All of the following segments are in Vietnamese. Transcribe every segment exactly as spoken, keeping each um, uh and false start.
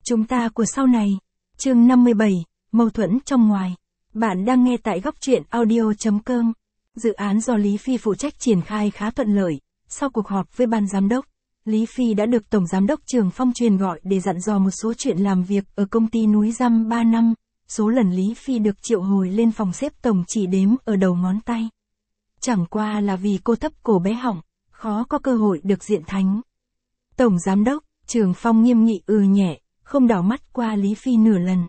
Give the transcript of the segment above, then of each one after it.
Chúng ta của sau này. Chương năm mươi bảy, mâu thuẫn trong ngoài. Bạn đang nghe tại góc truyện audio chấm com. Dự án do Lý Phi phụ trách triển khai khá thuận lợi. Sau cuộc họp với ban giám đốc, Lý Phi đã được Tổng Giám đốc Trường Phong truyền gọi để dặn dò một số chuyện làm việc ở công ty núi Răm ba năm. Số lần Lý Phi được triệu hồi lên phòng xếp tổng chỉ đếm ở đầu ngón tay. Chẳng qua là vì cô thấp cổ bé họng, khó có cơ hội được diện thánh. Tổng Giám đốc, Trường Phong nghiêm nghị ừ nhẹ, không đảo mắt qua Lý Phi nửa lần.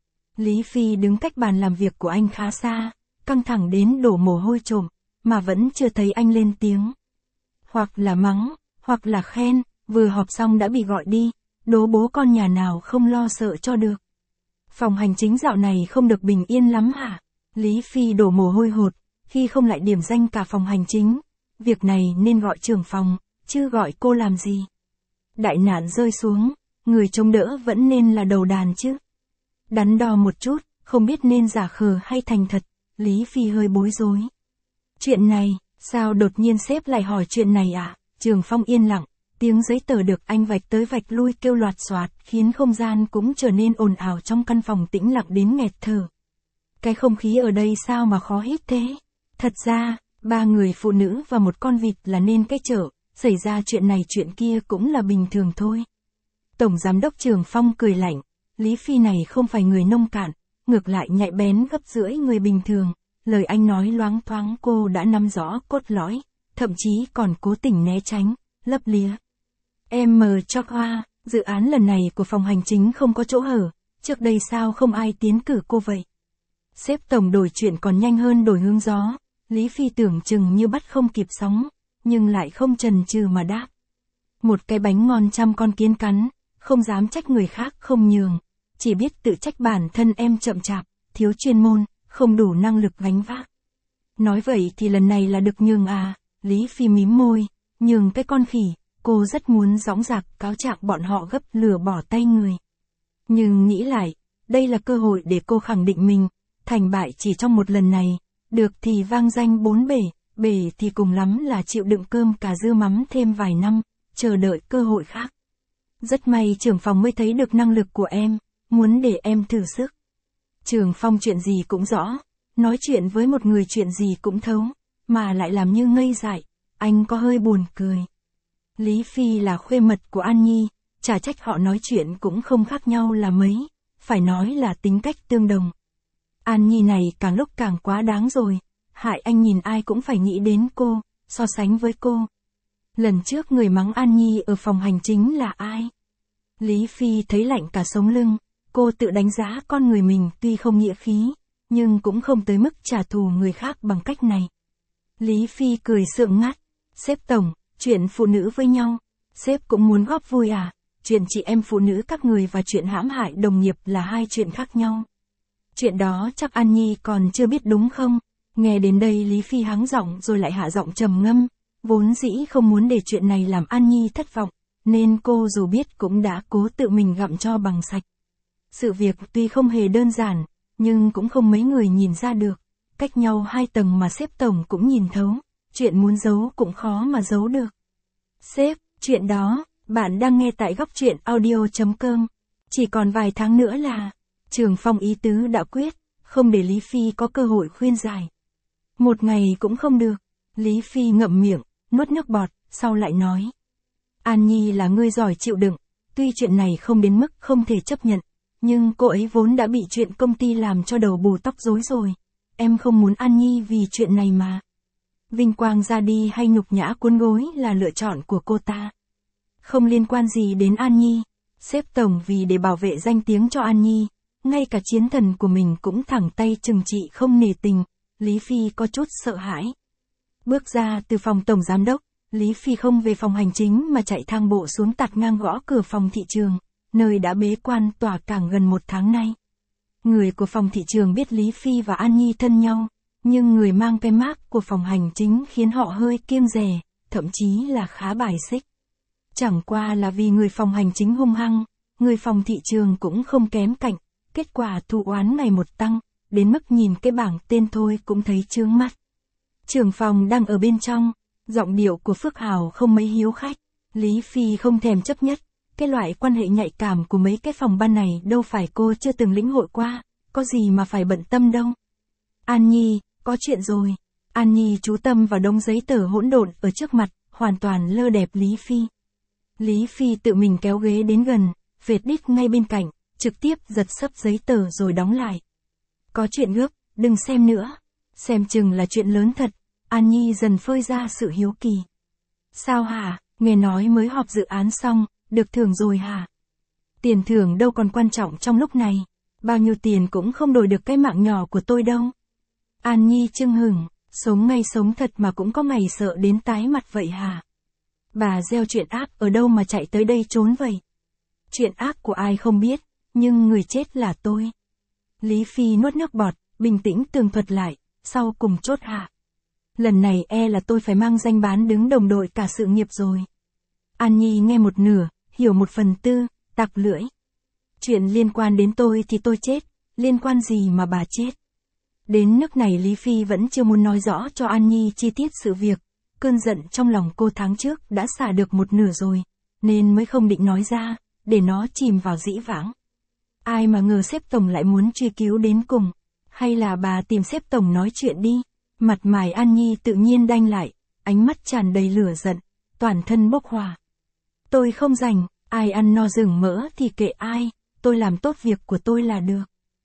Lý Phi đứng cách bàn làm việc của anh khá xa, căng thẳng đến đổ mồ hôi trộm, mà vẫn chưa thấy anh lên tiếng. Hoặc là mắng, hoặc là khen, vừa họp xong đã bị gọi đi, đố bố con nhà nào không lo sợ cho được. Phòng hành chính dạo này không được bình yên lắm hả? Lý Phi đổ mồ hôi hột, khi không lại điểm danh cả phòng hành chính. Việc này nên gọi trưởng phòng, chứ gọi cô làm gì? Đại nạn rơi xuống, người trông đỡ vẫn nên là đầu đàn chứ. Đắn đo một chút, không biết nên giả khờ hay thành thật, Lý Phi hơi bối rối. Chuyện này, sao đột nhiên sếp lại hỏi chuyện này à? Trường Phong yên lặng, tiếng giấy tờ được anh vạch tới vạch lui kêu loạt xoạt khiến không gian cũng trở nên ồn ào trong căn phòng tĩnh lặng đến nghẹt thở. Cái không khí ở đây sao mà khó hít thế? Thật ra, ba người phụ nữ và một con vịt là nên cái chợ, xảy ra chuyện này chuyện kia cũng là bình thường thôi. Tổng Giám đốc Trường Phong cười lạnh, Lý Phi này không phải người nông cạn, ngược lại nhạy bén gấp rưỡi người bình thường, lời anh nói loáng thoáng cô đã nắm rõ cốt lõi, thậm chí còn cố tình né tránh, lấp lía. Em mờ cho qua, dự án lần này của phòng hành chính không có chỗ hở, trước đây sao không ai tiến cử cô vậy? Sếp tổng đổi chuyện còn nhanh hơn đổi hướng gió, Lý Phi tưởng chừng như bắt không kịp sóng, nhưng lại không chần chừ mà đáp. Một cái bánh ngon trăm con kiến cắn, không dám trách người khác không nhường, chỉ biết tự trách bản thân em chậm chạp, thiếu chuyên môn, không đủ năng lực gánh vác. Nói vậy thì lần này là được nhường à? Lý Phi mím môi, nhường cái con khỉ, cô rất muốn dõng dạc cáo trạng bọn họ gấp lửa bỏ tay người. Nhưng nghĩ lại, đây là cơ hội để cô khẳng định mình, thành bại chỉ trong một lần này, được thì vang danh bốn bể, bể thì cùng lắm là chịu đựng cơm cà dưa mắm thêm vài năm, chờ đợi cơ hội khác. Rất may trưởng phòng mới thấy được năng lực của em, muốn để em thử sức. Trường Phong chuyện gì cũng rõ, nói chuyện với một người chuyện gì cũng thấu, mà lại làm như ngây dại, anh có hơi buồn cười. Lý Phi là khuê mật của An Nhi, chả trách họ nói chuyện cũng không khác nhau là mấy, phải nói là tính cách tương đồng. An Nhi này càng lúc càng quá đáng rồi, hại anh nhìn ai cũng phải nghĩ đến cô, so sánh với cô. Lần trước người mắng An Nhi ở phòng hành chính là ai? Lý Phi thấy lạnh cả sống lưng, cô tự đánh giá con người mình tuy không nghĩa khí, nhưng cũng không tới mức trả thù người khác bằng cách này. Lý Phi cười sượng ngắt, sếp tổng, chuyện phụ nữ với nhau, sếp cũng muốn góp vui à? Chuyện chị em phụ nữ các người và chuyện hãm hại đồng nghiệp là hai chuyện khác nhau. Chuyện đó chắc An Nhi còn chưa biết đúng không? Nghe đến đây Lý Phi hắng giọng rồi lại hạ giọng trầm ngâm, vốn dĩ không muốn để chuyện này làm An Nhi thất vọng, nên cô dù biết cũng đã cố tự mình gặm cho bằng sạch. Sự việc tuy không hề đơn giản, nhưng cũng không mấy người nhìn ra được, cách nhau hai tầng mà sếp tổng cũng nhìn thấu, chuyện muốn giấu cũng khó mà giấu được. Sếp, chuyện đó, bạn đang nghe tại góc truyện audio chấm com, chỉ còn vài tháng nữa là, Trường Phong ý tứ đã quyết, không để Lý Phi có cơ hội khuyên giải. Một ngày cũng không được, Lý Phi ngậm miệng, nuốt nước bọt, sau lại nói. An Nhi là người giỏi chịu đựng, tuy chuyện này không đến mức không thể chấp nhận, nhưng cô ấy vốn đã bị chuyện công ty làm cho đầu bù tóc rối rồi. Em không muốn An Nhi vì chuyện này mà. Vinh quang ra đi hay nhục nhã cuốn gối là lựa chọn của cô ta. Không liên quan gì đến An Nhi. Sếp tổng vì để bảo vệ danh tiếng cho An Nhi, ngay cả chiến thần của mình cũng thẳng tay trừng trị không nể tình. Lý Phi có chút sợ hãi. Bước ra từ phòng tổng giám đốc, Lý Phi không về phòng hành chính mà chạy thang bộ xuống tạt ngang gõ cửa phòng thị trường, nơi đã bế quan tỏa càng gần một tháng nay. Người của phòng thị trường biết Lý Phi và An Nhi thân nhau, nhưng người mang cái mác của phòng hành chính khiến họ hơi kiêng dè, thậm chí là khá bài xích. Chẳng qua là vì người phòng hành chính hung hăng, người phòng thị trường cũng không kém cạnh, kết quả thù oán ngày một tăng, đến mức nhìn cái bảng tên thôi cũng thấy chướng mắt. Trưởng phòng đang ở bên trong, giọng điệu của Phước Hào không mấy hiếu khách, Lý Phi không thèm chấp nhất, cái loại quan hệ nhạy cảm của mấy cái phòng ban này đâu phải cô chưa từng lĩnh hội qua, có gì mà phải bận tâm đâu. An Nhi, có chuyện rồi. An Nhi chú tâm vào đống giấy tờ hỗn độn ở trước mặt, hoàn toàn lơ đẹp Lý Phi. Lý Phi tự mình kéo ghế đến gần, vệt đít ngay bên cạnh, trực tiếp giật xấp giấy tờ rồi đóng lại. Có chuyện gấp, đừng xem nữa. Xem chừng là chuyện lớn thật. An Nhi dần phơi ra sự hiếu kỳ. Sao hả, nghe nói mới họp dự án xong, được thưởng rồi hả? Tiền thưởng đâu còn quan trọng trong lúc này. Bao nhiêu tiền cũng không đổi được cái mạng nhỏ của tôi đâu. An Nhi chưng hửng, sống ngay sống thật mà cũng có ngày sợ đến tái mặt vậy hả? Bà gieo chuyện ác ở đâu mà chạy tới đây trốn vậy? Chuyện ác của ai không biết, nhưng người chết là tôi. Lý Phi nuốt nước bọt, bình tĩnh tường thuật lại, sau cùng chốt hạ. Lần này e là tôi phải mang danh bán đứng đồng đội cả sự nghiệp rồi. An Nhi nghe một nửa, hiểu một phần tư, tặc lưỡi. Chuyện liên quan đến tôi thì tôi chết, liên quan gì mà bà chết? Đến nước này Lý Phi vẫn chưa muốn nói rõ cho An Nhi chi tiết sự việc. Cơn giận trong lòng cô tháng trước đã xả được một nửa rồi, nên mới không định nói ra, để nó chìm vào dĩ vãng. Ai mà ngờ sếp tổng lại muốn truy cứu đến cùng. Hay là bà tìm sếp tổng nói chuyện đi. Mặt mày An Nhi tự nhiên đanh lại, ánh mắt tràn đầy lửa giận, toàn thân bốc hỏa. Tôi không rảnh, ai ăn no rừng mỡ thì kệ ai, tôi làm tốt việc của tôi là được.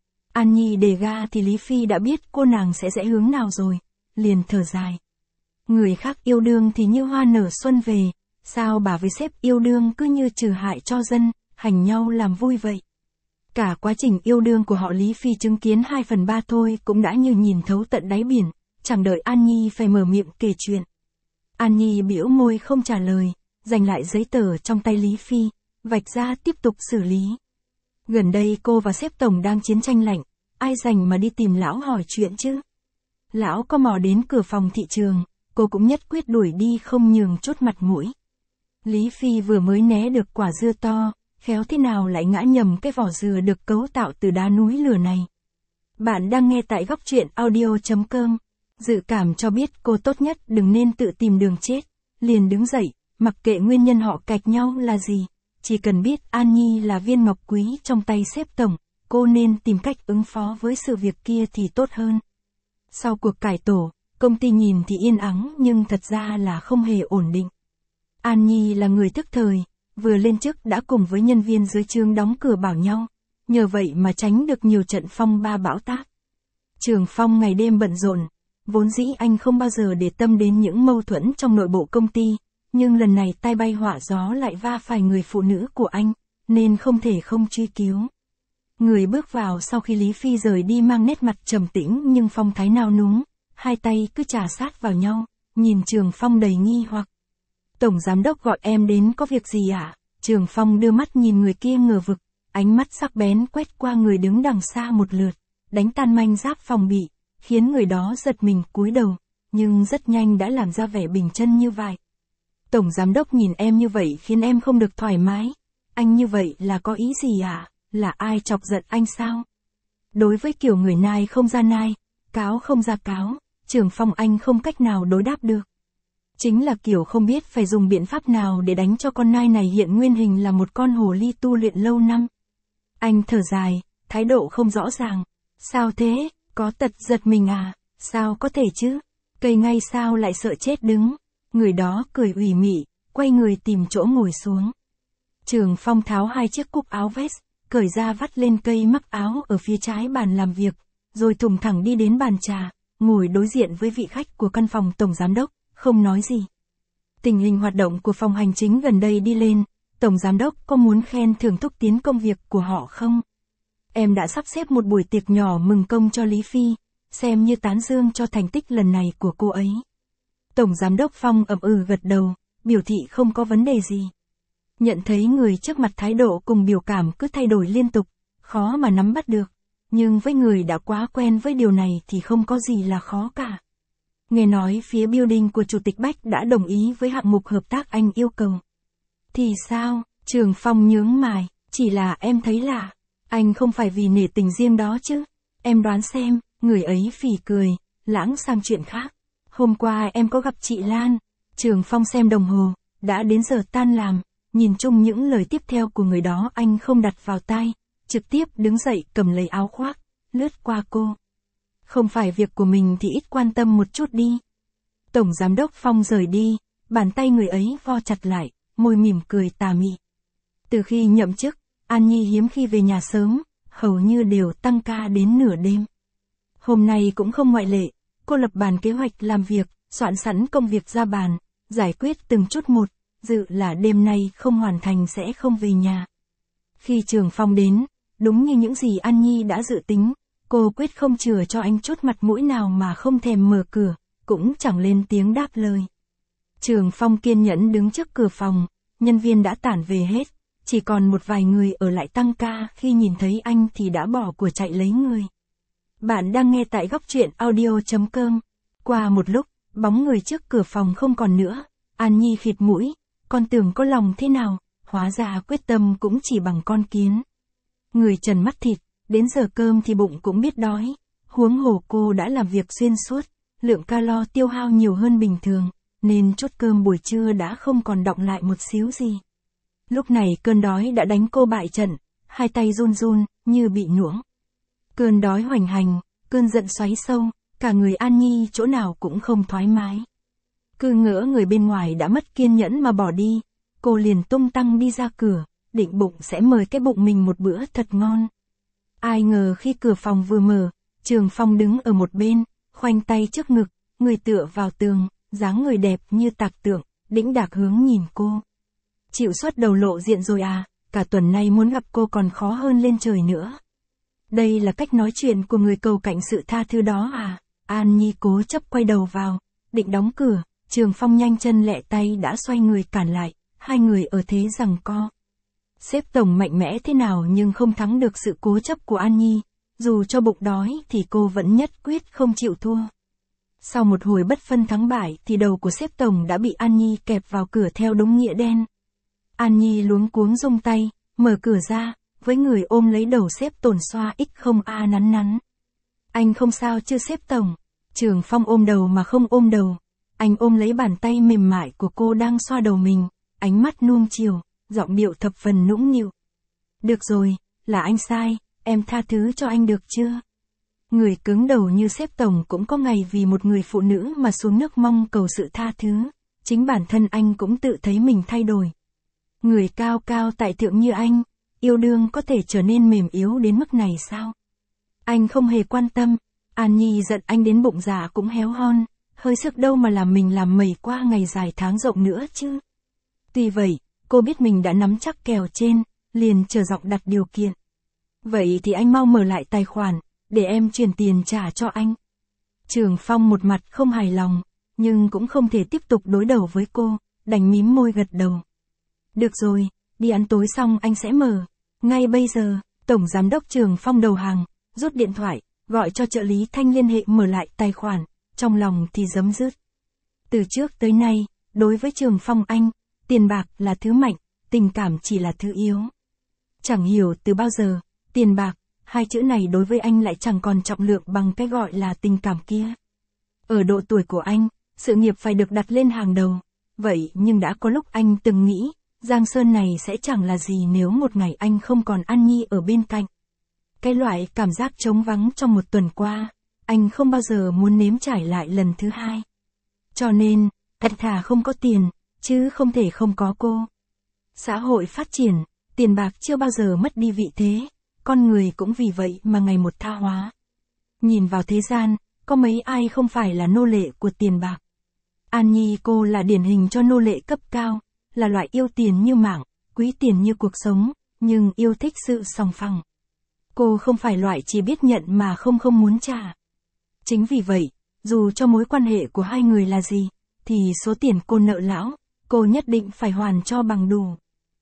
An Nhi đề ga thì Lý Phi đã biết cô nàng sẽ rẽ hướng nào rồi, liền thở dài. Người khác yêu đương thì như hoa nở xuân về, sao bà với sếp yêu đương cứ như trừ hại cho dân, hành nhau làm vui vậy? Cả quá trình yêu đương của họ Lý Phi chứng kiến hai phần ba thôi cũng đã như nhìn thấu tận đáy biển, chẳng đợi An Nhi phải mở miệng kể chuyện. An Nhi bĩu môi không trả lời, giành lại giấy tờ trong tay Lý Phi, vạch ra tiếp tục xử lý. Gần đây cô và sếp tổng đang chiến tranh lạnh, ai rảnh mà đi tìm lão hỏi chuyện chứ? Lão có mò đến cửa phòng thị trường, cô cũng nhất quyết đuổi đi không nhường chút mặt mũi. Lý Phi vừa mới né được quả dưa to, khéo thế nào lại ngã nhầm cái vỏ dừa được cấu tạo từ đá núi lửa này. Bạn đang nghe tại góc truyện audio chấm com. Dự cảm cho biết cô tốt nhất đừng nên tự tìm đường chết. Liền đứng dậy, mặc kệ nguyên nhân họ cạch nhau là gì. Chỉ cần biết An Nhi là viên ngọc quý trong tay sếp tổng, cô nên tìm cách ứng phó với sự việc kia thì tốt hơn. Sau cuộc cải tổ, công ty nhìn thì yên ắng nhưng thật ra là không hề ổn định. An Nhi là người thức thời, vừa lên chức đã cùng với nhân viên dưới trướng đóng cửa bảo nhau, nhờ vậy mà tránh được nhiều trận phong ba bão táp. Trường Phong ngày đêm bận rộn, vốn dĩ anh không bao giờ để tâm đến những mâu thuẫn trong nội bộ công ty, nhưng lần này tai bay họa gió lại va phải người phụ nữ của anh, nên không thể không truy cứu. Người bước vào sau khi Lý Phi rời đi mang nét mặt trầm tĩnh nhưng phong thái nao núng, hai tay cứ chà sát vào nhau, nhìn Trường Phong đầy nghi hoặc. Tổng giám đốc gọi em đến có việc gì ạ? À? Trường Phong đưa mắt nhìn người kia ngờ vực, ánh mắt sắc bén quét qua người đứng đằng xa một lượt, đánh tan manh giáp phòng bị, khiến người đó giật mình cúi đầu, nhưng rất nhanh đã làm ra vẻ bình chân như vậy. Tổng giám đốc nhìn em như vậy khiến em không được thoải mái. Anh như vậy là có ý gì ạ? À? Là ai chọc giận anh sao? Đối với kiểu người nai không ra nai, cáo không ra cáo, Trường Phong anh không cách nào đối đáp được. Chính là kiểu không biết phải dùng biện pháp nào để đánh cho con nai này hiện nguyên hình là một con hồ ly tu luyện lâu năm. Anh thở dài, thái độ không rõ ràng. Sao thế, có tật giật mình à? Sao có thể chứ? Cây ngay sao lại sợ chết đứng? Người đó cười ủy mị, quay người tìm chỗ ngồi xuống. Trường Phong tháo hai chiếc cúc áo vest, cởi ra vắt lên cây mắc áo ở phía trái bàn làm việc, rồi thùng thẳng đi đến bàn trà, ngồi đối diện với vị khách của căn phòng tổng giám đốc, không nói gì. Tình hình hoạt động của phòng hành chính gần đây đi lên, tổng giám đốc có muốn khen thưởng thúc tiến công việc của họ không? Em đã sắp xếp một buổi tiệc nhỏ mừng công cho Lý Phi, xem như tán dương cho thành tích lần này của cô ấy. Tổng giám đốc Phong ậm ừ gật đầu, biểu thị không có vấn đề gì. Nhận thấy người trước mặt thái độ cùng biểu cảm cứ thay đổi liên tục, khó mà nắm bắt được. Nhưng với người đã quá quen với điều này thì không có gì là khó cả. Nghe nói phía building của Chủ tịch Bách đã đồng ý với hạng mục hợp tác anh yêu cầu. Thì sao? Trường Phong nhướng mày, chỉ là em thấy lạ. Anh không phải vì nể tình riêng đó chứ. Em đoán xem, người ấy phì cười, lãng sang chuyện khác. Hôm qua em có gặp chị Lan. Trường Phong xem đồng hồ, đã đến giờ tan làm. nhìn chung những lời tiếp theo của người đó anh không đặt vào tai, trực tiếp đứng dậy cầm lấy áo khoác, lướt qua cô. Không phải việc của mình thì ít quan tâm một chút đi. Tổng Giám đốc Phong rời đi, bàn tay người ấy vo chặt lại, môi mỉm cười tà mị. Từ khi nhậm chức, An Nhi hiếm khi về nhà sớm, hầu như đều tăng ca đến nửa đêm. Hôm nay cũng không ngoại lệ, cô lập bàn kế hoạch làm việc, soạn sẵn công việc ra bàn, giải quyết từng chút một, dự là đêm nay không hoàn thành sẽ không về nhà. Khi Trường Phong đến, đúng như những gì An Nhi đã dự tính, cô quyết không chừa cho anh chút mặt mũi nào mà không thèm mở cửa, cũng chẳng lên tiếng đáp lời. Trường Phong kiên nhẫn đứng trước cửa phòng, nhân viên đã tản về hết, chỉ còn một vài người ở lại tăng ca, khi nhìn thấy anh thì đã bỏ của chạy lấy người. Bạn đang nghe tại góc truyện audio chấm com. Qua một lúc, bóng người trước cửa phòng không còn nữa, An Nhi khịt mũi, con tưởng có lòng thế nào, hóa ra quyết tâm cũng chỉ bằng con kiến. Người trần mắt thịt, đến giờ cơm thì bụng cũng biết đói, huống hồ cô đã làm việc xuyên suốt, lượng calo tiêu hao nhiều hơn bình thường, nên chút cơm buổi trưa đã không còn đọng lại một xíu gì. Lúc này cơn đói đã đánh cô bại trận, hai tay run run, như bị nuỗng. Cơn đói hoành hành, cơn giận xoáy sâu, cả người An Nhi chỗ nào cũng không thoải mái. Cứ ngỡ người bên ngoài đã mất kiên nhẫn mà bỏ đi, cô liền tung tăng đi ra cửa, định bụng sẽ mời cái bụng mình một bữa thật ngon. Ai ngờ khi cửa phòng vừa mở, Trường Phong đứng ở một bên, khoanh tay trước ngực, người tựa vào tường, dáng người đẹp như tạc tượng, đĩnh đạc hướng nhìn cô. Chịu xuất đầu lộ diện rồi à, cả tuần nay muốn gặp cô còn khó hơn lên trời nữa. Đây là cách nói chuyện của người cầu cạnh sự tha thứ đó à? An Nhi cố chấp quay đầu vào, định đóng cửa, Trường Phong nhanh chân lẹ tay đã xoay người cản lại, hai người ở thế giằng co. Sếp tổng mạnh mẽ thế nào nhưng không thắng được sự cố chấp của An Nhi, dù cho bụng đói thì cô vẫn nhất quyết không chịu thua. Sau một hồi bất phân thắng bại thì đầu của sếp tổng đã bị An Nhi kẹp vào cửa theo đúng nghĩa đen. An Nhi luống cuống rung tay, mở cửa ra, với người ôm lấy đầu sếp tổn xoa x không a nắn nắn. Anh không sao chứ sếp tổng? Trường Phong ôm đầu mà không ôm đầu. Anh ôm lấy bàn tay mềm mại của cô đang xoa đầu mình, ánh mắt nuông chiều, giọng điệu thập phần nũng nịu. Được rồi, là anh sai, em tha thứ cho anh được chưa? Người cứng đầu như sếp tổng cũng có ngày vì một người phụ nữ mà xuống nước mong cầu sự tha thứ, chính bản thân anh cũng tự thấy mình thay đổi. Người cao cao tại thượng như anh, yêu đương có thể trở nên mềm yếu đến mức này sao? Anh không hề quan tâm, An Nhi giận anh đến bụng dạ cũng héo hon, hơi sức đâu mà làm mình làm mẩy qua ngày dài tháng rộng nữa chứ. Tuy vậy, cô biết mình đã nắm chắc kèo trên, liền chờ giọng đặt điều kiện. Vậy thì anh mau mở lại tài khoản, để em chuyển tiền trả cho anh. Trường Phong một mặt không hài lòng, nhưng cũng không thể tiếp tục đối đầu với cô, đành mím môi gật đầu. Được rồi, đi ăn tối xong anh sẽ mở. Ngay bây giờ, Tổng Giám đốc Trường Phong đầu hàng, rút điện thoại, gọi cho trợ lý Thanh liên hệ mở lại tài khoản, trong lòng thì giấm dứt. Từ trước tới nay, đối với Trường Phong anh, tiền bạc là thứ mạnh, tình cảm chỉ là thứ yếu. Chẳng hiểu từ bao giờ, tiền bạc, hai chữ này đối với anh lại chẳng còn trọng lượng bằng cái gọi là tình cảm kia. Ở độ tuổi của anh, sự nghiệp phải được đặt lên hàng đầu. Vậy nhưng đã có lúc anh từng nghĩ, Giang Sơn này sẽ chẳng là gì nếu một ngày anh không còn An Nhi ở bên cạnh. Cái loại cảm giác trống vắng trong một tuần qua, anh không bao giờ muốn nếm trải lại lần thứ hai. Cho nên, thật thà không có tiền, chứ không thể không có cô. Xã hội phát triển, tiền bạc chưa bao giờ mất đi vị thế, con người cũng vì vậy mà ngày một tha hóa. Nhìn vào thế gian, có mấy ai không phải là nô lệ của tiền bạc. An Nhi cô là điển hình cho nô lệ cấp cao, là loại yêu tiền như mạng, quý tiền như cuộc sống, nhưng yêu thích sự sòng phẳng. Cô không phải loại chỉ biết nhận mà không không muốn trả. Chính vì vậy, dù cho mối quan hệ của hai người là gì, thì số tiền cô nợ lão, cô nhất định phải hoàn cho bằng đủ.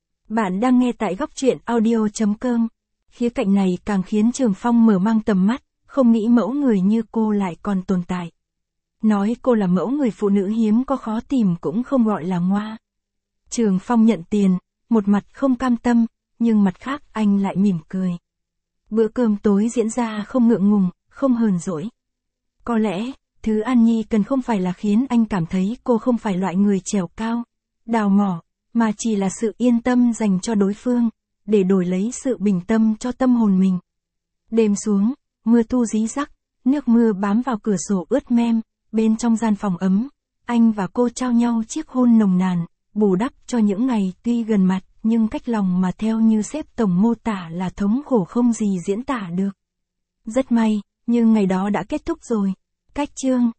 Bạn đang nghe tại góc truyện audio chấm com. Khía cạnh này càng khiến Trường Phong mở mang tầm mắt, không nghĩ mẫu người như cô lại còn tồn tại. Nói cô là mẫu người phụ nữ hiếm có khó tìm cũng không gọi là ngoa. Trường Phong nhận tiền, một mặt không cam tâm, nhưng mặt khác anh lại mỉm cười. Bữa cơm tối diễn ra không ngượng ngùng, không hờn dỗi. Có lẽ, thứ An Nhi cần không phải là khiến anh cảm thấy cô không phải loại người trèo cao, đào mỏ, mà chỉ là sự yên tâm dành cho đối phương, để đổi lấy sự bình tâm cho tâm hồn mình. Đêm xuống, mưa tu rí rắc, nước mưa bám vào cửa sổ ướt mem, bên trong gian phòng ấm, anh và cô trao nhau chiếc hôn nồng nàn, bù đắp cho những ngày tuy gần mặt, nhưng cách lòng mà theo như sếp tổng mô tả là thống khổ không gì diễn tả được. Rất may, nhưng ngày đó đã kết thúc rồi. Cách chương